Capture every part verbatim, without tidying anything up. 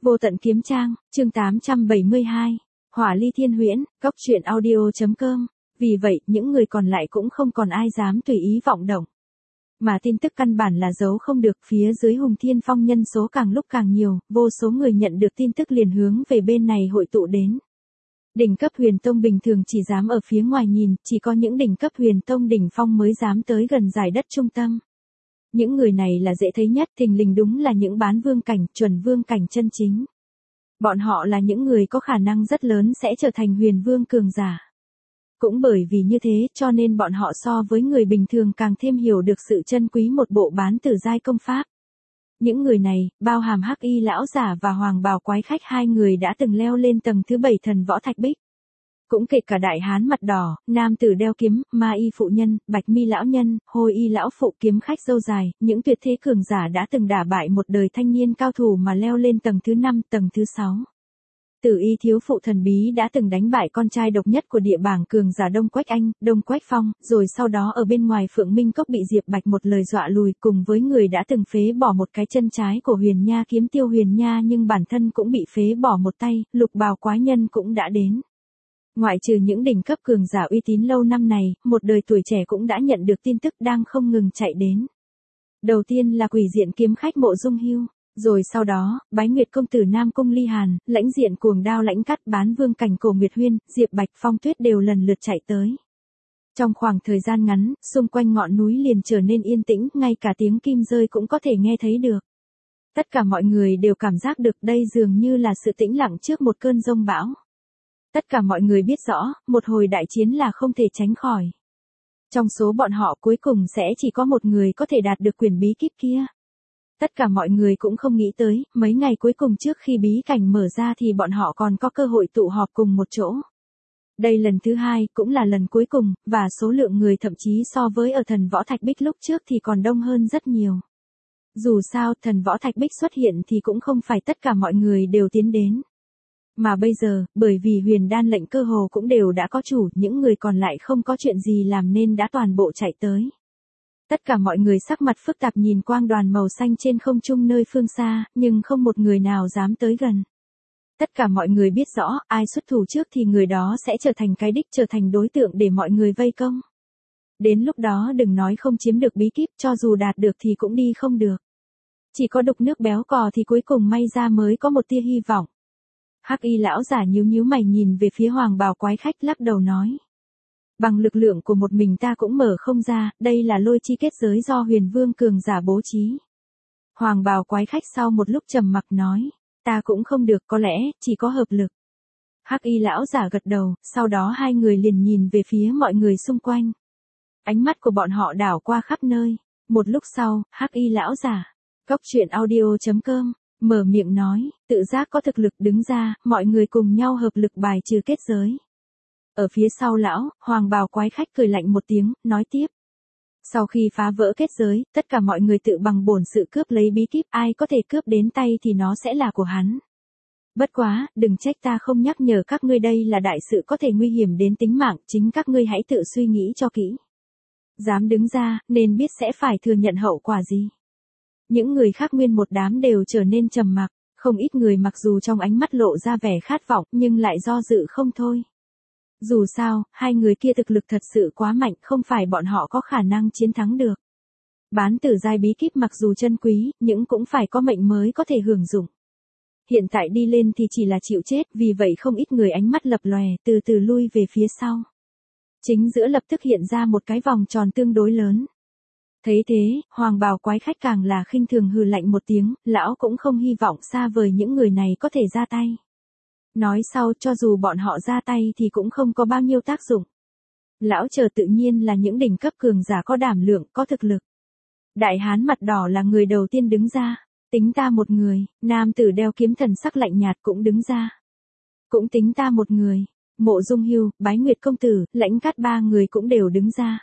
Vô tận kiếm trang, chương tám trăm bảy mươi hai. Hỏa ly thiên huyễn, góc truyện audio.com. Vì vậy, những người còn lại cũng không còn ai dám tùy ý vọng động. Mà tin tức căn bản là giấu không được, phía dưới Hùng Thiên Phong nhân số càng lúc càng nhiều, vô số người nhận được tin tức liền hướng về bên này hội tụ đến. Đỉnh cấp huyền tông bình thường chỉ dám ở phía ngoài nhìn, chỉ có những đỉnh cấp huyền tông đỉnh phong mới dám tới gần giải đất trung tâm. Những người này là dễ thấy nhất, thình lình đúng là những bán vương cảnh, chuẩn vương cảnh chân chính. Bọn họ là những người có khả năng rất lớn sẽ trở thành huyền vương cường giả. Cũng bởi vì như thế cho nên bọn họ so với người bình thường càng thêm hiểu được sự chân quý một bộ bán tử giai công pháp. Những người này, bao hàm Hắc Y lão giả và Hoàng Bào quái khách, hai người đã từng leo lên tầng thứ bảy thần võ thạch bích. Cũng kể cả đại hán mặt đỏ, nam tử đeo kiếm, ma y phụ nhân, bạch mi lão nhân, hôi y lão phụ, kiếm khách râu dài, những tuyệt thế cường giả đã từng đả bại một đời thanh niên cao thủ mà leo lên tầng thứ năm, tầng thứ sáu. Tử y thiếu phụ thần bí đã từng đánh bại con trai độc nhất của địa bảng cường giả Đông Quách Anh, Đông Quách Phong, rồi sau đó ở bên ngoài Phượng Minh Cốc bị Diệp Bạch một lời dọa lùi, cùng với người đã từng phế bỏ một cái chân trái của Huyền Nha kiếm Tiêu Huyền Nha nhưng bản thân cũng bị phế bỏ một tay, Lục Bào quái nhân cũng đã đến. Ngoại trừ những đỉnh cấp cường giả uy tín lâu năm này, một đời tuổi trẻ cũng đã nhận được tin tức đang không ngừng chạy đến. Đầu tiên là quỷ diện kiếm khách Mộ Dung Hưu, rồi sau đó, Bái Nguyệt công tử Nam Cung Ly Hàn, lãnh diện cuồng đao lãnh cắt bán vương cảnh Cổ Nguyệt Huyên, Diệp Bạch, Phong Tuyết đều lần lượt chạy tới. Trong khoảng thời gian ngắn, xung quanh ngọn núi liền trở nên yên tĩnh, ngay cả tiếng kim rơi cũng có thể nghe thấy được. Tất cả mọi người đều cảm giác được đây dường như là sự tĩnh lặng trước một cơn giông bão. Tất cả mọi người biết rõ, một hồi đại chiến là không thể tránh khỏi. Trong số bọn họ cuối cùng sẽ chỉ có một người có thể đạt được quyền bí kíp kia. Tất cả mọi người cũng không nghĩ tới, mấy ngày cuối cùng trước khi bí cảnh mở ra thì bọn họ còn có cơ hội tụ họp cùng một chỗ. Đây lần thứ hai, cũng là lần cuối cùng, và số lượng người thậm chí so với ở thần võ thạch bích lúc trước thì còn đông hơn rất nhiều. Dù sao, thần võ thạch bích xuất hiện thì cũng không phải tất cả mọi người đều tiến đến. Mà bây giờ, bởi vì huyền đan lệnh cơ hồ cũng đều đã có chủ, những người còn lại không có chuyện gì làm nên đã toàn bộ chạy tới. Tất cả mọi người sắc mặt phức tạp nhìn quang đoàn màu xanh trên không trung nơi phương xa, nhưng không một người nào dám tới gần. Tất cả mọi người biết rõ, ai xuất thủ trước thì người đó sẽ trở thành cái đích, trở thành đối tượng để mọi người vây công. Đến lúc đó đừng nói không chiếm được bí kíp, cho dù đạt được thì cũng đi không được. Chỉ có đục nước béo cò thì cuối cùng may ra mới có một tia hy vọng. Hắc Y lão giả nhíu nhíu mày nhìn về phía Hoàng Bào quái khách, lắc đầu nói. Bằng lực lượng của một mình ta cũng mở không ra, đây là lôi chi kết giới do huyền vương cường giả bố trí. Hoàng Bào quái khách sau một lúc trầm mặc nói, ta cũng không được, có lẽ, chỉ có hợp lực. Hắc Y lão giả gật đầu, sau đó hai người liền nhìn về phía mọi người xung quanh. Ánh mắt của bọn họ đảo qua khắp nơi. Một lúc sau, Hắc Y lão giả, góc truyện audio.com, mở miệng nói, tự giác có thực lực đứng ra, mọi người cùng nhau hợp lực bài trừ kết giới. Ở phía sau lão, Hoàng Bào quái khách cười lạnh một tiếng, nói tiếp. Sau khi phá vỡ kết giới, tất cả mọi người tự bằng bổn sự cướp lấy bí kíp, ai có thể cướp đến tay thì nó sẽ là của hắn. Bất quá, đừng trách ta không nhắc nhở các ngươi, đây là đại sự có thể nguy hiểm đến tính mạng, chính các ngươi hãy tự suy nghĩ cho kỹ. Dám đứng ra, nên biết sẽ phải thừa nhận hậu quả gì. Những người khác nguyên một đám đều trở nên trầm mặc, không ít người mặc dù trong ánh mắt lộ ra vẻ khát vọng nhưng lại do dự không thôi. Dù sao, hai người kia thực lực thật sự quá mạnh, không phải bọn họ có khả năng chiến thắng được. Bán tử giai bí kíp mặc dù chân quý, nhưng cũng phải có mệnh mới có thể hưởng dụng. Hiện tại đi lên thì chỉ là chịu chết, vì vậy không ít người ánh mắt lập lòe, từ từ lui về phía sau. Chính giữa lập tức hiện ra một cái vòng tròn tương đối lớn. Thấy thế, Hoàng Bào quái khách càng là khinh thường hừ lạnh một tiếng, lão cũng không hy vọng xa vời những người này có thể ra tay. Nói sau, cho dù bọn họ ra tay thì cũng không có bao nhiêu tác dụng. Lão chờ tự nhiên là những đỉnh cấp cường giả có đảm lượng, có thực lực. Đại hán mặt đỏ là người đầu tiên đứng ra. Tính ta một người, nam tử đeo kiếm thần sắc lạnh nhạt cũng đứng ra. Cũng tính ta một người, Mộ Dung Hưu, Bái Nguyệt công tử, lãnh cát ba người cũng đều đứng ra.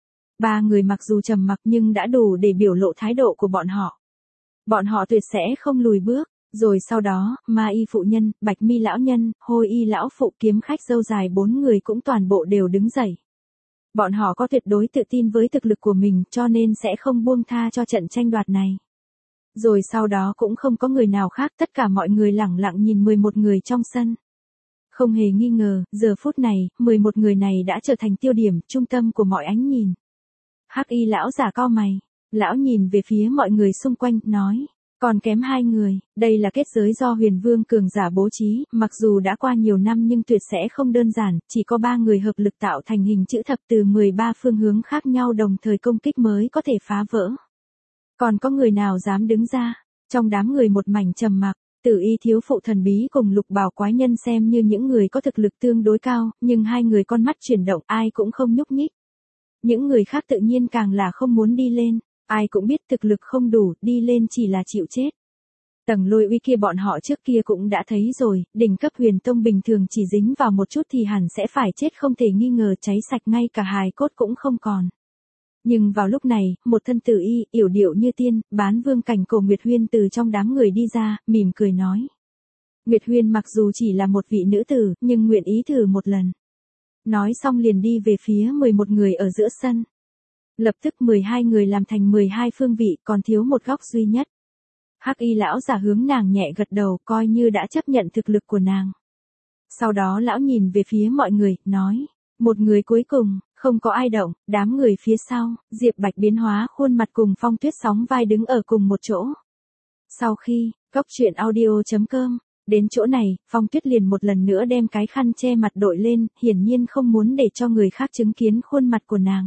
Ba người mặc dù trầm mặc nhưng đã đủ để biểu lộ thái độ của bọn họ. Bọn họ tuyệt sẽ không lùi bước. Rồi sau đó, ma y phụ nhân, bạch mi lão nhân, hôi y lão phụ, kiếm khách râu dài bốn người cũng toàn bộ đều đứng dậy. Bọn họ có tuyệt đối tự tin với thực lực của mình cho nên sẽ không buông tha cho trận tranh đoạt này. Rồi sau đó cũng không có người nào khác, tất cả mọi người lẳng lặng nhìn mười một người trong sân. Không hề nghi ngờ, giờ phút này, mười một người này đã trở thành tiêu điểm, trung tâm của mọi ánh nhìn. Hắc y lão giả cau mày, lão nhìn về phía mọi người xung quanh, nói, còn kém hai người, đây là kết giới do huyền vương cường giả bố trí, mặc dù đã qua nhiều năm nhưng tuyệt sẽ không đơn giản, chỉ có ba người hợp lực tạo thành hình chữ thập từ mười ba phương hướng khác nhau đồng thời công kích mới có thể phá vỡ. Còn có người nào dám đứng ra? Trong đám người một mảnh trầm mặc, Tử Y thiếu phụ thần bí cùng Lục Bảo quái nhân xem như những người có thực lực tương đối cao, nhưng hai người con mắt chuyển động, ai cũng không nhúc nhích. Những người khác tự nhiên càng là không muốn đi lên, ai cũng biết thực lực không đủ, đi lên chỉ là chịu chết. Tầng lôi uy kia bọn họ trước kia cũng đã thấy rồi, đỉnh cấp huyền tông bình thường chỉ dính vào một chút thì hẳn sẽ phải chết không thể nghi ngờ, cháy sạch ngay cả hài cốt cũng không còn. Nhưng vào lúc này, một thân tử y, yểu điệu như tiên, bán vương cảnh Cổ Nguyệt Huyên từ trong đám người đi ra, mỉm cười nói. Nguyệt Huyên mặc dù chỉ là một vị nữ tử, nhưng nguyện ý thử một lần. Nói xong liền đi về phía mười một người ở giữa sân. Lập tức mười hai người làm thành mười hai phương vị, còn thiếu một góc duy nhất. Hắc y lão giả hướng nàng nhẹ gật đầu, coi như đã chấp nhận thực lực của nàng. Sau đó lão nhìn về phía mọi người, nói, một người cuối cùng, không có ai động, đám người phía sau, Diệp Bạch biến hóa khuôn mặt cùng Phong Tuyết sóng vai đứng ở cùng một chỗ. Sau khi, cốc truyện audio chấm com, đến chỗ này, Phong Tuyết liền một lần nữa đem cái khăn che mặt đội lên, hiển nhiên không muốn để cho người khác chứng kiến khuôn mặt của nàng.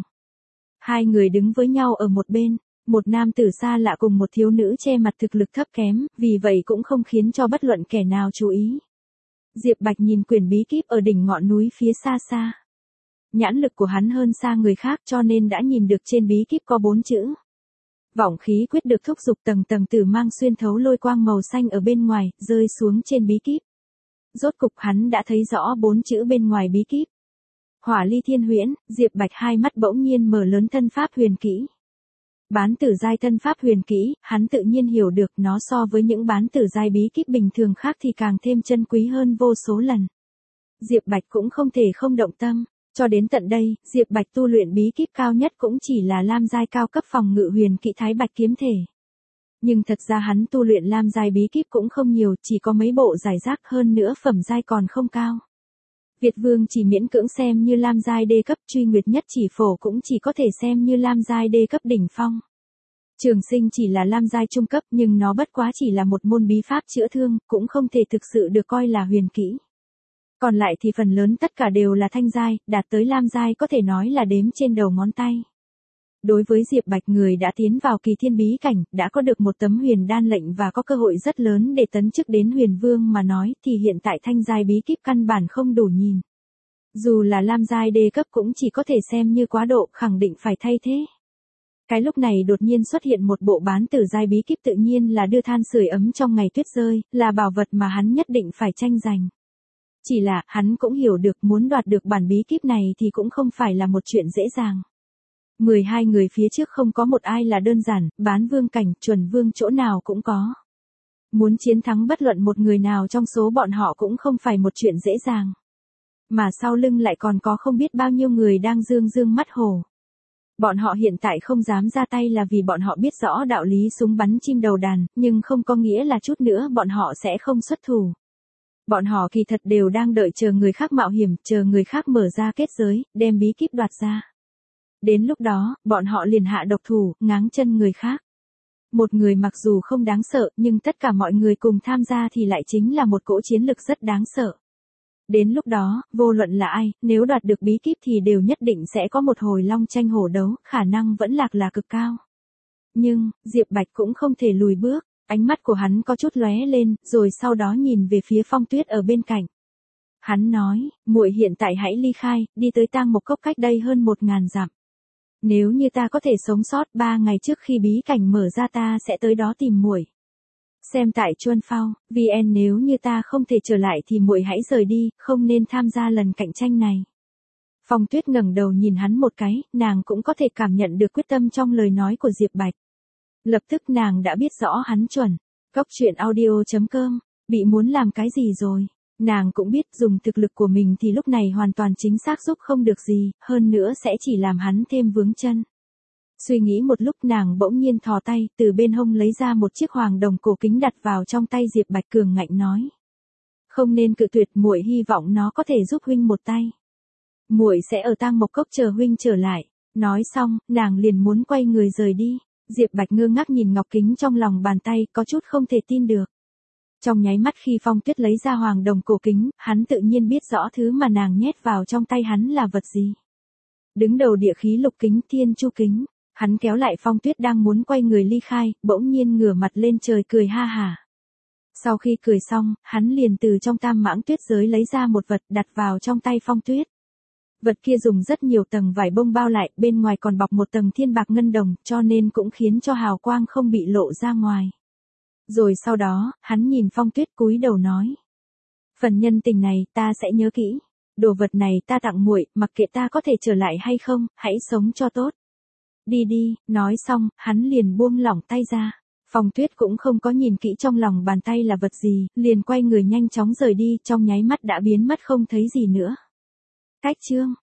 Hai người đứng với nhau ở một bên, một nam tử xa lạ cùng một thiếu nữ che mặt thực lực thấp kém, vì vậy cũng không khiến cho bất luận kẻ nào chú ý. Diệp Bạch nhìn quyển bí kíp ở đỉnh ngọn núi phía xa xa. Nhãn lực của hắn hơn xa người khác cho nên đã nhìn được trên bí kíp có bốn chữ. Vọng khí quyết được thúc giục, tầng tầng tử mang xuyên thấu lôi quang màu xanh ở bên ngoài, rơi xuống trên bí kíp. Rốt cục hắn đã thấy rõ bốn chữ bên ngoài bí kíp. Hỏa ly thiên huyễn, Diệp Bạch hai mắt bỗng nhiên mở lớn, thân pháp huyền kỹ. Bán tử giai thân pháp huyền kỹ, hắn tự nhiên hiểu được nó so với những bán tử giai bí kíp bình thường khác thì càng thêm chân quý hơn vô số lần. Diệp Bạch cũng không thể không động tâm. Cho đến tận đây, Diệp Bạch tu luyện bí kíp cao nhất cũng chỉ là lam giai cao cấp phòng ngự huyền kỹ Thái Bạch kiếm thể. Nhưng thật ra hắn tu luyện lam giai bí kíp cũng không nhiều, chỉ có mấy bộ giải rác, hơn nữa phẩm giai còn không cao. Việt Vương chỉ miễn cưỡng xem như lam giai đê cấp, Truy Nguyệt nhất chỉ phổ cũng chỉ có thể xem như lam giai đê cấp đỉnh phong. Trường Sinh chỉ là lam giai trung cấp, nhưng nó bất quá chỉ là một môn bí pháp chữa thương, cũng không thể thực sự được coi là huyền kỹ. Còn lại thì phần lớn tất cả đều là thanh giai, đạt tới lam giai có thể nói là đếm trên đầu ngón tay. Đối với Diệp Bạch, người đã tiến vào kỳ thiên bí cảnh, đã có được một tấm huyền đan lệnh và có cơ hội rất lớn để tấn chức đến huyền vương mà nói, thì hiện tại thanh giai bí kíp căn bản không đủ nhìn. Dù là lam giai đê cấp cũng chỉ có thể xem như quá độ, khẳng định phải thay thế. Cái lúc này đột nhiên xuất hiện một bộ bán tử giai bí kíp, tự nhiên là đưa than sưởi ấm trong ngày tuyết rơi, là bảo vật mà hắn nhất định phải tranh giành. Chỉ là, hắn cũng hiểu được muốn đoạt được bản bí kíp này thì cũng không phải là một chuyện dễ dàng. mười hai người phía trước không có một ai là đơn giản, bán vương cảnh, chuẩn vương chỗ nào cũng có. Muốn chiến thắng bất luận một người nào trong số bọn họ cũng không phải một chuyện dễ dàng. Mà sau lưng lại còn có không biết bao nhiêu người đang dương dương mắt hổ. Bọn họ hiện tại không dám ra tay là vì bọn họ biết rõ đạo lý súng bắn chim đầu đàn, nhưng không có nghĩa là chút nữa bọn họ sẽ không xuất thủ. Bọn họ kỳ thật đều đang đợi chờ người khác mạo hiểm, chờ người khác mở ra kết giới, đem bí kíp đoạt ra. Đến lúc đó, bọn họ liền hạ độc thủ, ngáng chân người khác. Một người mặc dù không đáng sợ, nhưng tất cả mọi người cùng tham gia thì lại chính là một cỗ chiến lực rất đáng sợ. Đến lúc đó, vô luận là ai, nếu đoạt được bí kíp thì đều nhất định sẽ có một hồi long tranh hổ đấu, khả năng vẫn lạc là cực cao. Nhưng, Diệp Bạch cũng không thể lùi bước. Ánh mắt của hắn có chút lóe lên, rồi sau đó nhìn về phía Phong Tuyết ở bên cạnh. Hắn nói, muội hiện tại hãy ly khai, đi tới Tang Mộc Cốc cách đây hơn một ngàn dặm. Nếu như ta có thể sống sót, ba ngày trước khi bí cảnh mở ra ta sẽ tới đó tìm muội. Xem tại Chuân Phao, vê en nếu như ta không thể trở lại thì muội hãy rời đi, không nên tham gia lần cạnh tranh này. Phong Tuyết ngẩng đầu nhìn hắn một cái, nàng cũng có thể cảm nhận được quyết tâm trong lời nói của Diệp Bạch. Lập tức nàng đã biết rõ hắn chuẩn. Cốc truyện audio chấm com, bị muốn làm cái gì rồi. Nàng cũng biết dùng thực lực của mình thì lúc này hoàn toàn chính xác giúp không được gì, hơn nữa sẽ chỉ làm hắn thêm vướng chân. Suy nghĩ một lúc nàng bỗng nhiên thò tay từ bên hông lấy ra một chiếc hoàng đồng cổ kính đặt vào trong tay Diệp Bạch cường ngạnh nói. Không nên cự tuyệt, muội hy vọng nó có thể giúp huynh một tay. Muội sẽ ở Tang Mộc Cốc chờ huynh trở lại. Nói xong, nàng liền muốn quay người rời đi. Diệp Bạch ngơ ngác nhìn ngọc kính trong lòng bàn tay, có chút không thể tin được. Trong nháy mắt khi Phong Tuyết lấy ra hoàng đồng cổ kính, hắn tự nhiên biết rõ thứ mà nàng nhét vào trong tay hắn là vật gì. Đứng đầu địa khí lục kính Thiên Chu kính, hắn kéo lại Phong Tuyết đang muốn quay người ly khai, bỗng nhiên ngửa mặt lên trời cười ha hả. Sau khi cười xong, hắn liền từ trong tam mãng tuyết giới lấy ra một vật đặt vào trong tay Phong Tuyết. Vật kia dùng rất nhiều tầng vải bông bao lại, bên ngoài còn bọc một tầng thiên bạc ngân đồng, cho nên cũng khiến cho hào quang không bị lộ ra ngoài. Rồi sau đó, hắn nhìn Phong Tuyết cúi đầu nói. Phần nhân tình này, ta sẽ nhớ kỹ. Đồ vật này ta tặng muội, mặc kệ ta có thể trở lại hay không, hãy sống cho tốt. Đi đi, nói xong, hắn liền buông lỏng tay ra. Phong Tuyết cũng không có nhìn kỹ trong lòng bàn tay là vật gì, liền quay người nhanh chóng rời đi, trong nháy mắt đã biến mất không thấy gì nữa. Cách chương